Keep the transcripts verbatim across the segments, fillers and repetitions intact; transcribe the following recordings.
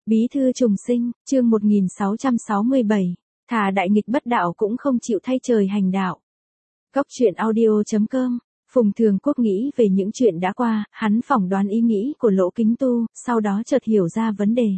Bí thư trùng sinh, chương một nghìn sáu trăm sáu mươi bảy, thà đại nghịch bất đạo cũng không chịu thay trời hành đạo. Góc truyện audio chấm com, Phùng Thường Quốc nghĩ về những chuyện đã qua, hắn phỏng đoán ý nghĩ của Lỗ Kính Tu, sau đó chợt hiểu ra vấn đề.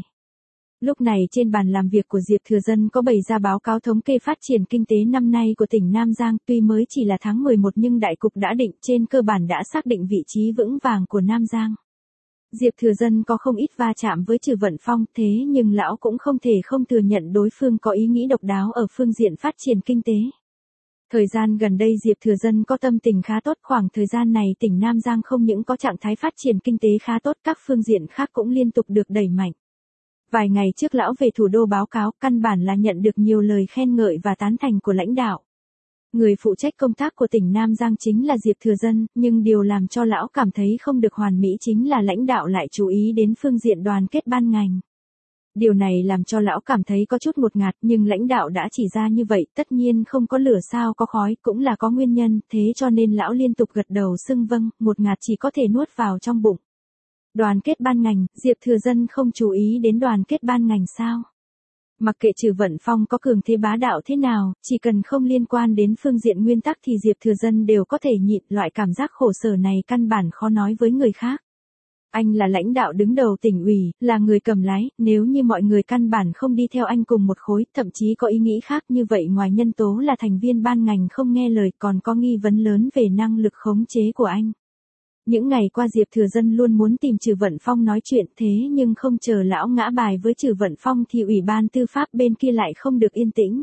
Lúc này trên bàn làm việc của Diệp Thừa Dân có bày ra báo cáo thống kê phát triển kinh tế năm nay của tỉnh Nam Giang, tuy mới chỉ là tháng mười một nhưng đại cục đã định, trên cơ bản đã xác định vị trí vững vàng của Nam Giang. Diệp Thừa Dân có không ít va chạm với Trừ Vận Phong, thế nhưng lão cũng không thể không thừa nhận đối phương có ý nghĩ độc đáo ở phương diện phát triển kinh tế. Thời gian gần đây Diệp Thừa Dân có tâm tình khá tốt, khoảng thời gian này tỉnh Nam Giang không những có trạng thái phát triển kinh tế khá tốt, các phương diện khác cũng liên tục được đẩy mạnh. Vài ngày trước lão về thủ đô báo cáo, căn bản là nhận được nhiều lời khen ngợi và tán thành của lãnh đạo. Người phụ trách công tác của tỉnh Nam Giang chính là Diệp Thừa Dân, nhưng điều làm cho lão cảm thấy không được hoàn mỹ chính là lãnh đạo lại chú ý đến phương diện đoàn kết ban ngành. Điều này làm cho lão cảm thấy có chút ngột ngạt, nhưng lãnh đạo đã chỉ ra như vậy, tất nhiên không có lửa sao có khói, cũng là có nguyên nhân, thế cho nên lão liên tục gật đầu xưng vâng, ngột ngạt chỉ có thể nuốt vào trong bụng. Đoàn kết ban ngành, Diệp Thừa Dân không chú ý đến đoàn kết ban ngành sao? Mặc kệ Trừ Vận Phong có cường thế bá đạo thế nào, chỉ cần không liên quan đến phương diện nguyên tắc thì Diệp Thừa Dân đều có thể nhịn, loại cảm giác khổ sở này căn bản khó nói với người khác. Anh là lãnh đạo đứng đầu tỉnh ủy, là người cầm lái, nếu như mọi người căn bản không đi theo anh cùng một khối, thậm chí có ý nghĩ khác như vậy, ngoài nhân tố là thành viên ban ngành không nghe lời còn có nghi vấn lớn về năng lực khống chế của anh. Những ngày qua Diệp Thừa Dân luôn muốn tìm Trừ Vận Phong nói chuyện, thế nhưng không chờ lão ngã bài với Trừ Vận Phong thì Ủy ban Tư pháp bên kia lại không được yên tĩnh.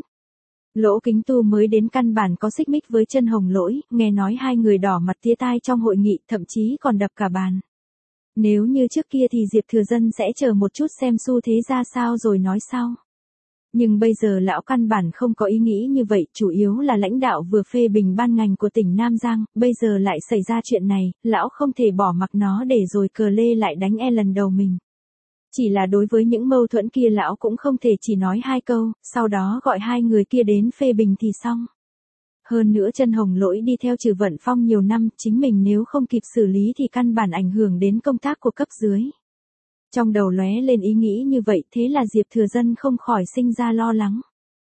Lỗ Kính Tu mới đến căn bản có xích mích với Chân Hồng Lỗi, nghe nói hai người đỏ mặt tía tai trong hội nghị, thậm chí còn đập cả bàn. Nếu như trước kia thì Diệp Thừa Dân sẽ chờ một chút xem xu thế ra sao rồi nói sau. Nhưng bây giờ lão căn bản không có ý nghĩ như vậy, chủ yếu là lãnh đạo vừa phê bình ban ngành của tỉnh Nam Giang, bây giờ lại xảy ra chuyện này, lão không thể bỏ mặc nó để rồi cờ lê lại đánh e lần đầu mình. Chỉ là đối với những mâu thuẫn kia lão cũng không thể chỉ nói hai câu, sau đó gọi hai người kia đến phê bình thì xong. Hơn nữa Chân Hồng Lỗi đi theo Trừ Vận Phong nhiều năm, chính mình nếu không kịp xử lý thì căn bản ảnh hưởng đến công tác của cấp dưới. Trong đầu lóe lên ý nghĩ như vậy, thế là Diệp Thừa Dân không khỏi sinh ra lo lắng.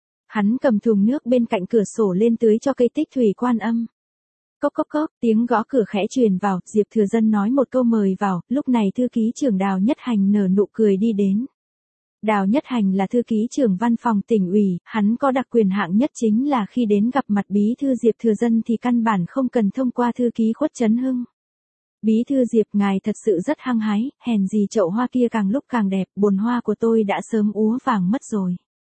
Hắn cầm thùng nước bên cạnh cửa sổ lên tưới cho cây Tích Thủy Quan Âm. Cốc cốc cốc, tiếng gõ cửa khẽ truyền vào, Diệp Thừa Dân nói một câu mời vào, lúc này thư ký trưởng Đào Nhất Hành nở nụ cười đi đến. Đào Nhất Hành là thư ký trưởng văn phòng tỉnh ủy, hắn có đặc quyền hạng nhất chính là khi đến gặp mặt bí thư Diệp Thừa Dân thì căn bản không cần thông qua thư ký Khuất Trấn Hưng. Bí thư Diệp, ngài thật sự rất hăng hái, hèn gì chậu hoa kia càng lúc càng đẹp, bồn hoa của tôi đã sớm úa vàng mất rồi.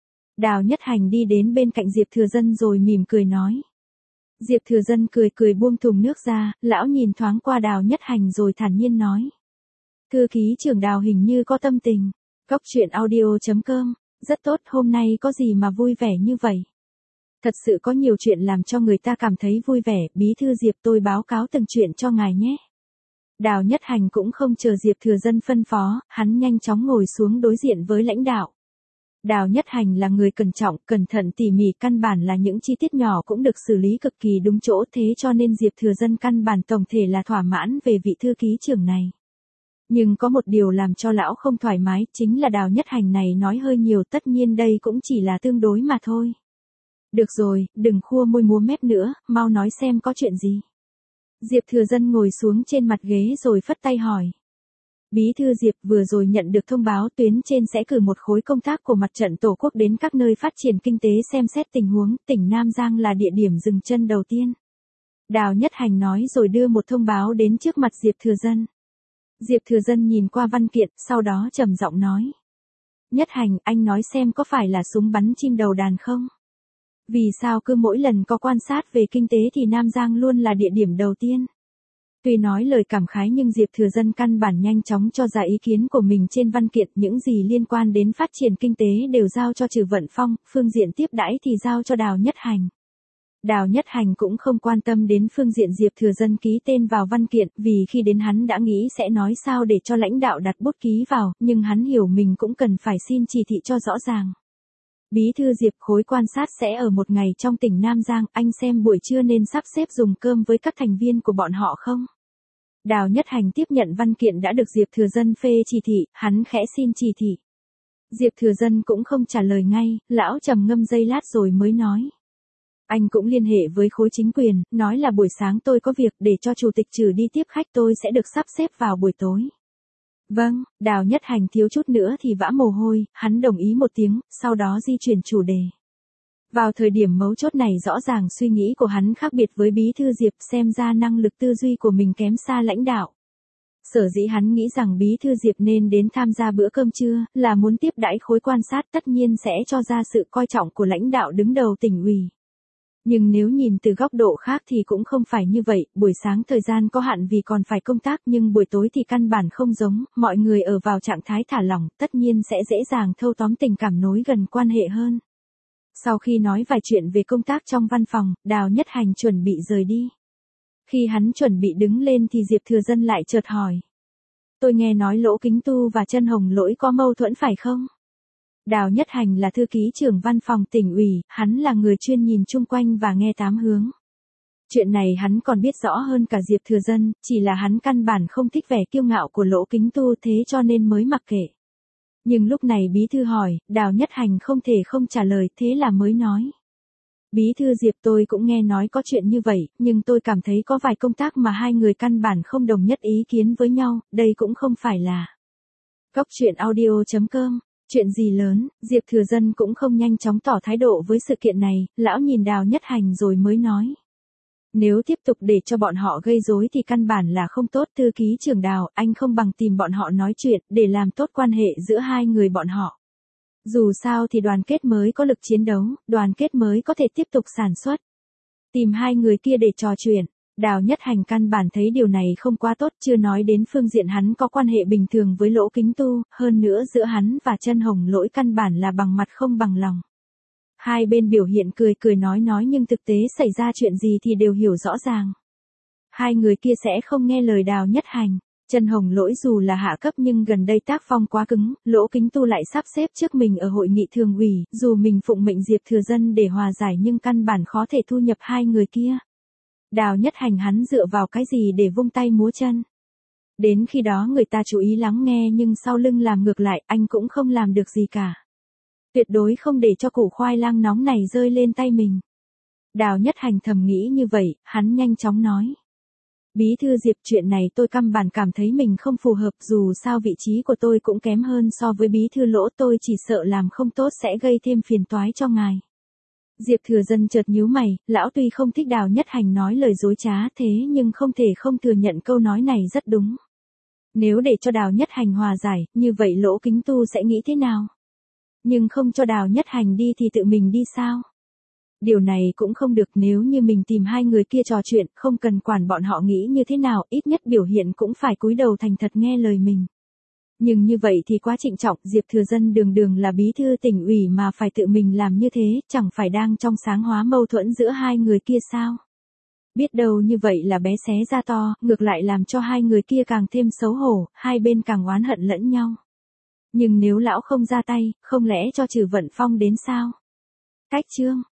Đào Nhất Hành đi đến bên cạnh Diệp Thừa Dân rồi mỉm cười nói. Diệp Thừa Dân cười cười buông thùng nước ra, lão nhìn thoáng qua Đào Nhất Hành rồi thản nhiên nói. Thư ký trưởng Đào hình như có tâm tình. Góc truyện audio chấm com, rất tốt, hôm nay có gì mà vui vẻ như vậy? Thật sự có nhiều chuyện làm cho người ta cảm thấy vui vẻ, bí thư Diệp tôi báo cáo từng chuyện cho ngài nhé. Đào Nhất Hành cũng không chờ Diệp Thừa Dân phân phó, hắn nhanh chóng ngồi xuống đối diện với lãnh đạo. Đào Nhất Hành là người cẩn trọng, cẩn thận tỉ mỉ, căn bản là những chi tiết nhỏ cũng được xử lý cực kỳ đúng chỗ, thế cho nên Diệp Thừa Dân căn bản tổng thể là thỏa mãn về vị thư ký trưởng này. Nhưng có một điều làm cho lão không thoải mái, chính là Đào Nhất Hành này nói hơi nhiều, tất nhiên đây cũng chỉ là tương đối mà thôi. Được rồi, đừng khua môi múa mép nữa, mau nói xem có chuyện gì. Diệp Thừa Dân ngồi xuống trên mặt ghế rồi phất tay hỏi. Bí thư Diệp, vừa rồi nhận được thông báo tuyến trên sẽ cử một khối công tác của mặt trận Tổ quốc đến các nơi phát triển kinh tế xem xét tình huống, tỉnh Nam Giang là địa điểm dừng chân đầu tiên. Đào Nhất Hành nói rồi đưa một thông báo đến trước mặt Diệp Thừa Dân. Diệp Thừa Dân nhìn qua văn kiện, sau đó trầm giọng nói. Nhất Hành, anh nói xem có phải là súng bắn chim đầu đàn không? Vì sao cứ mỗi lần có quan sát về kinh tế thì Nam Giang luôn là địa điểm đầu tiên? Tuy nói lời cảm khái nhưng Diệp Thừa Dân căn bản nhanh chóng cho ra ý kiến của mình trên văn kiện, những gì liên quan đến phát triển kinh tế đều giao cho Trừ Vận Phong, phương diện tiếp đãi thì giao cho Đào Nhất Hành. Đào Nhất Hành cũng không quan tâm đến phương diện Diệp Thừa Dân ký tên vào văn kiện, vì khi đến hắn đã nghĩ sẽ nói sao để cho lãnh đạo đặt bút ký vào, nhưng hắn hiểu mình cũng cần phải xin chỉ thị cho rõ ràng. Bí thư Diệp, khối quan sát sẽ ở một ngày trong tỉnh Nam Giang, anh xem buổi trưa nên sắp xếp dùng cơm với các thành viên của bọn họ không? Đào Nhất Hành tiếp nhận văn kiện đã được Diệp Thừa Dân phê chỉ thị, hắn khẽ xin chỉ thị. Diệp Thừa Dân cũng không trả lời ngay, lão trầm ngâm giây lát rồi mới nói. Anh cũng liên hệ với khối chính quyền, nói là buổi sáng tôi có việc để cho chủ tịch trừ đi tiếp khách tôi sẽ được sắp xếp vào buổi tối. Vâng, Đào Nhất Hành thiếu chút nữa thì vã mồ hôi, hắn đồng ý một tiếng, sau đó di chuyển chủ đề. Vào thời điểm mấu chốt này rõ ràng suy nghĩ của hắn khác biệt với Bí thư Diệp, xem ra năng lực tư duy của mình kém xa lãnh đạo. Sở dĩ hắn nghĩ rằng Bí thư Diệp nên đến tham gia bữa cơm trưa, là muốn tiếp đãi khối quan sát tất nhiên sẽ cho ra sự coi trọng của lãnh đạo đứng đầu tỉnh ủy. Nhưng nếu nhìn từ góc độ khác thì cũng không phải như vậy, buổi sáng thời gian có hạn vì còn phải công tác nhưng buổi tối thì căn bản không giống, mọi người ở vào trạng thái thả lỏng, tất nhiên sẽ dễ dàng thâu tóm tình cảm nối gần quan hệ hơn. Sau khi nói vài chuyện về công tác trong văn phòng, Đào Nhất Hành chuẩn bị rời đi. Khi hắn chuẩn bị đứng lên thì Diệp Thừa Dân lại chợt hỏi. Tôi nghe nói Lỗ Kính Tu và Chân Hồng Lỗi có mâu thuẫn phải không? Đào Nhất Hành là thư ký trưởng văn phòng tỉnh ủy, hắn là người chuyên nhìn chung quanh và nghe tám hướng. Chuyện này hắn còn biết rõ hơn cả Diệp Thừa Dân, chỉ là hắn căn bản không thích vẻ kiêu ngạo của Lỗ Kính Tu thế cho nên mới mặc kệ. Nhưng lúc này bí thư hỏi, Đào Nhất Hành không thể không trả lời, thế là mới nói. Bí thư Diệp, tôi cũng nghe nói có chuyện như vậy, nhưng tôi cảm thấy có vài công tác mà hai người căn bản không đồng nhất ý kiến với nhau, đây cũng không phải là. Góc truyện audio chấm com. Chuyện gì lớn, Diệp Thừa Dân cũng không nhanh chóng tỏ thái độ với sự kiện này, lão nhìn Đào Nhất Hành rồi mới nói. Nếu tiếp tục để cho bọn họ gây rối thì căn bản là không tốt, thư ký trưởng Đào, anh không bằng tìm bọn họ nói chuyện, để làm tốt quan hệ giữa hai người bọn họ. Dù sao thì đoàn kết mới có lực chiến đấu, đoàn kết mới có thể tiếp tục sản xuất. Tìm hai người kia để trò chuyện. Đào Nhất Hành căn bản thấy điều này không quá tốt, chưa nói đến phương diện hắn có quan hệ bình thường với Lỗ Kính Tu, hơn nữa giữa hắn và Chân Hồng Lỗi căn bản là bằng mặt không bằng lòng. Hai bên biểu hiện cười cười nói nói nhưng thực tế xảy ra chuyện gì thì đều hiểu rõ ràng. Hai người kia sẽ không nghe lời Đào Nhất Hành. Chân Hồng Lỗi dù là hạ cấp nhưng gần đây tác phong quá cứng, Lỗ Kính Tu lại sắp xếp trước mình ở hội nghị thường ủy, dù mình phụng mệnh Diệp Thừa Dân để hòa giải nhưng căn bản khó thể thu nhập hai người kia. Đào Nhất Hành hắn dựa vào cái gì để vung tay múa chân. Đến khi đó người ta chú ý lắng nghe nhưng sau lưng làm ngược lại, anh cũng không làm được gì cả. Tuyệt đối không để cho củ khoai lang nóng này rơi lên tay mình. Đào Nhất Hành thầm nghĩ như vậy, hắn nhanh chóng nói. Bí thư Diệp, chuyện này tôi căn bản cảm thấy mình không phù hợp, dù sao vị trí của tôi cũng kém hơn so với bí thư Lỗ, tôi chỉ sợ làm không tốt sẽ gây thêm phiền toái cho ngài. Diệp Thừa Dân chợt nhíu mày, lão tuy không thích Đào Nhất Hành nói lời dối trá thế nhưng không thể không thừa nhận câu nói này rất đúng. Nếu để cho Đào Nhất Hành hòa giải, như vậy Lỗ Kính Tu sẽ nghĩ thế nào? Nhưng không cho Đào Nhất Hành đi thì tự mình đi sao? Điều này cũng không được, nếu như mình tìm hai người kia trò chuyện, không cần quản bọn họ nghĩ như thế nào, ít nhất biểu hiện cũng phải cúi đầu thành thật nghe lời mình. Nhưng như vậy thì quá trịnh trọng, Diệp Thừa Dân đường đường là bí thư tỉnh ủy mà phải tự mình làm như thế, chẳng phải đang trong sáng hóa mâu thuẫn giữa hai người kia sao? Biết đâu như vậy là bé xé ra to, ngược lại làm cho hai người kia càng thêm xấu hổ, hai bên càng oán hận lẫn nhau. Nhưng nếu lão không ra tay, không lẽ cho Trừ Vận Phong đến sao? Cách chương